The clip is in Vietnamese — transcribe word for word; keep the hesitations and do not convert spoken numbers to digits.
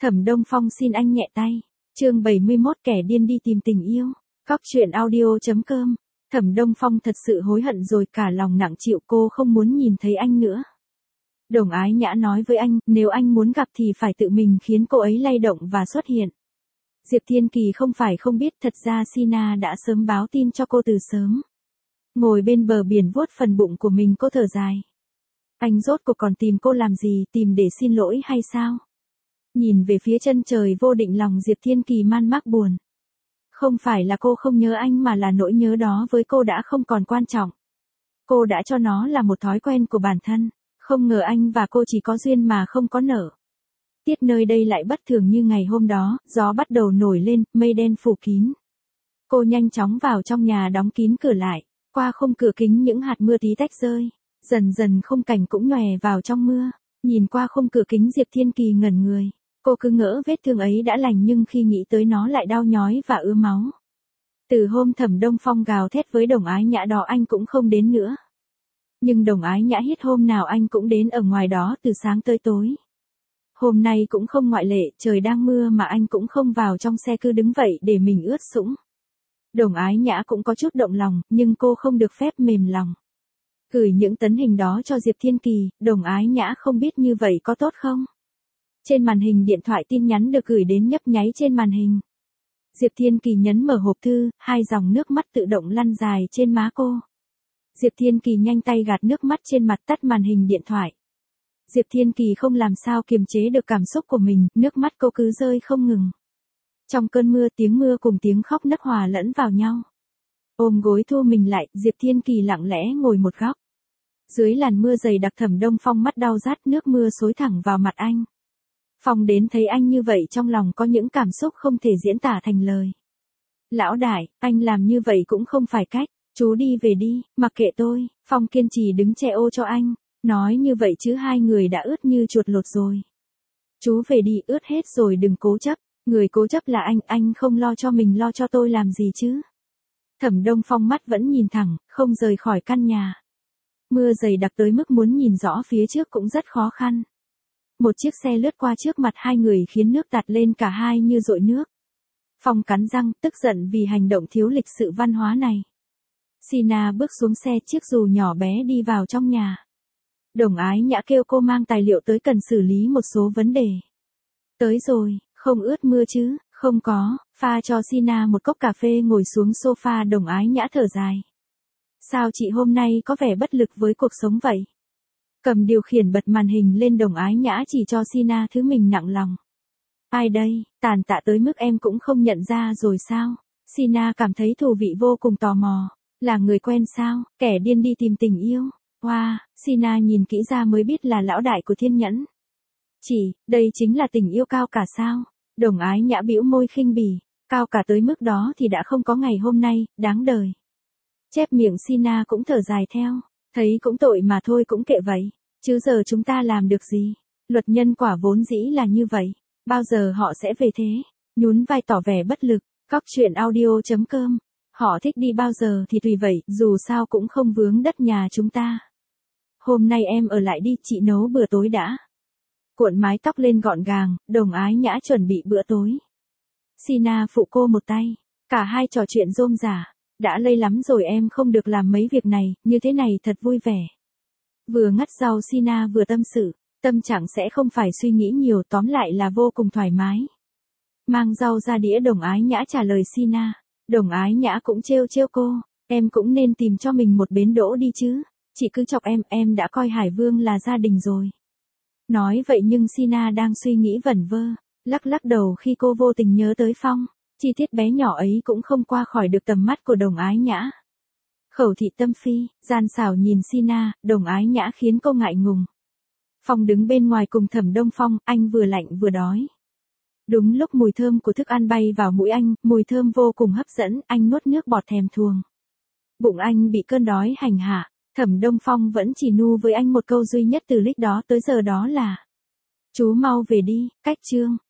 Thẩm Đông Phong xin anh nhẹ tay. Chương bảy mươi mốt kẻ điên đi tìm tình yêu. Cóc truyện audio chấm com. Thẩm Đông Phong thật sự hối hận rồi, cả lòng nặng chịu, cô không muốn nhìn thấy anh nữa. Đồng Ái Nhã nói với anh, nếu anh muốn gặp thì phải tự mình khiến cô ấy lay động và xuất hiện. Diệp Thiên Kỳ không phải không biết, thật ra Sina đã sớm báo tin cho cô từ sớm. Ngồi bên bờ biển vuốt phần bụng của mình, cô thở dài. Anh rốt cuộc còn tìm cô làm gì, tìm để xin lỗi hay sao? Nhìn về phía chân trời vô định, lòng Diệp Thiên Kỳ man mác buồn. Không phải là cô không nhớ anh mà là nỗi nhớ đó với cô đã không còn quan trọng. Cô đã cho nó là một thói quen của bản thân, không ngờ anh và cô chỉ có duyên mà không có nợ. Tiết nơi đây lại bất thường như ngày hôm đó, gió bắt đầu nổi lên, mây đen phủ kín. Cô nhanh chóng vào trong nhà đóng kín cửa lại, qua khung cửa kính những hạt mưa tí tách rơi, dần dần khung cảnh cũng nhòe vào trong mưa. Nhìn qua khung cửa kính, Diệp Thiên Kỳ ngẩn người, cô cứ ngỡ vết thương ấy đã lành nhưng khi nghĩ tới nó lại đau nhói và ứa máu. Từ hôm Thẩm Đông Phong gào thét với Đồng Ái Nhã đó anh cũng không đến nữa. Nhưng Đồng Ái Nhã hít hôm nào anh cũng đến ở ngoài đó từ sáng tới tối. Hôm nay cũng không ngoại lệ, trời đang mưa mà anh cũng không vào trong xe, cứ đứng vậy để mình ướt sũng. Đồng Ái Nhã cũng có chút động lòng, nhưng cô không được phép mềm lòng. Gửi những tấm hình đó cho Diệp Thiên Kỳ, Đồng Ái Nhã không biết như vậy có tốt không? Trên màn hình điện thoại tin nhắn được gửi đến nhấp nháy trên màn hình. Diệp Thiên Kỳ nhấn mở hộp thư, hai dòng nước mắt tự động lăn dài trên má cô. Diệp Thiên Kỳ nhanh tay gạt nước mắt trên mặt, tắt màn hình điện thoại. Diệp Thiên Kỳ không làm sao kiềm chế được cảm xúc của mình, nước mắt cô cứ rơi không ngừng. Trong cơn mưa, tiếng mưa cùng tiếng khóc nấc hòa lẫn vào nhau. Ôm gối thu mình lại, Diệp Thiên Kỳ lặng lẽ ngồi một góc. Dưới làn mưa dày đặc, Thẩm Đông Phong mắt đau rát, nước mưa xối thẳng vào mặt anh. Phong đến thấy anh như vậy trong lòng có những cảm xúc không thể diễn tả thành lời. Lão đại, anh làm như vậy cũng không phải cách, chú đi về đi, mặc kệ tôi. Phong kiên trì đứng che ô cho anh, nói như vậy chứ hai người đã ướt như chuột lột rồi. Chú về đi, ướt hết rồi đừng cố chấp, người cố chấp là anh, anh không lo cho mình lo cho tôi làm gì chứ. Thẩm Đông Phong mắt vẫn nhìn thẳng, không rời khỏi căn nhà. Mưa dày đặc tới mức muốn nhìn rõ phía trước cũng rất khó khăn. Một chiếc xe lướt qua trước mặt hai người khiến nước tạt lên cả hai như dội nước. Phong cắn răng, tức giận vì hành động thiếu lịch sự văn hóa này. Sina bước xuống xe, chiếc dù nhỏ bé đi vào trong nhà. Đồng Ái Nhã kêu cô mang tài liệu tới, cần xử lý một số vấn đề. Tới rồi, không ướt mưa chứ? Không có. Pha cho Sina một cốc cà phê, ngồi xuống sofa. Đồng Ái Nhã thở dài. Sao chị hôm nay có vẻ bất lực với cuộc sống vậy? Cầm điều khiển bật màn hình lên, Đồng Ái Nhã chỉ cho Sina thứ mình nặng lòng. Ai đây, tàn tạ tới mức em cũng không nhận ra rồi sao? Sina cảm thấy thú vị, vô cùng tò mò. Là người quen sao? Kẻ điên đi tìm tình yêu. Wow, Sina nhìn kỹ ra mới biết là lão đại của Thiên Nhẫn. Chỉ, đây chính là tình yêu cao cả sao? Đồng Ái Nhã bĩu môi khinh bỉ. Cao cả tới mức đó thì đã không có ngày hôm nay, đáng đời. Chép miệng, Sina cũng thở dài theo. Thấy cũng tội mà thôi, cũng kệ vậy. Chứ giờ chúng ta làm được gì? Luật nhân quả vốn dĩ là như vậy. Bao giờ họ sẽ về thế? Nhún vai tỏ vẻ bất lực. Cóc truyện audio chấm com. Họ thích đi bao giờ thì tùy vậy, dù sao cũng không vướng đất nhà chúng ta. Hôm nay em ở lại đi, chị nấu bữa tối đã. Cuộn mái tóc lên gọn gàng, Đồng Ái Nhã chuẩn bị bữa tối. Sina phụ cô một tay. Cả hai trò chuyện rôm rả. Đã lây lắm rồi, em không được làm mấy việc này, như thế này thật vui vẻ. Vừa ngắt rau Sina vừa tâm sự, tâm trạng sẽ không phải suy nghĩ nhiều, tóm lại là vô cùng thoải mái. Mang rau ra đĩa, Đồng Ái Nhã trả lời Sina. Đồng Ái Nhã cũng trêu trêu cô, em cũng nên tìm cho mình một bến đỗ đi chứ, chị cứ chọc em, em đã coi Hải Vương là gia đình rồi. Nói vậy nhưng Sina đang suy nghĩ vẩn vơ, lắc lắc đầu khi cô vô tình nhớ tới Phong. Chi tiết bé nhỏ ấy cũng không qua khỏi được tầm mắt của Đồng Ái Nhã. Khẩu thị tâm phi, gian xảo nhìn Sina, Đồng Ái Nhã khiến cô ngại ngùng. Phong đứng bên ngoài cùng Thẩm Đông Phong, anh vừa lạnh vừa đói. Đúng lúc mùi thơm của thức ăn bay vào mũi anh, mùi thơm vô cùng hấp dẫn, anh nuốt nước bọt thèm thuồng. Bụng anh bị cơn đói hành hạ, Thẩm Đông Phong vẫn chỉ nu với anh một câu duy nhất từ lúc đó tới giờ, đó là: chú mau về đi, cách chương.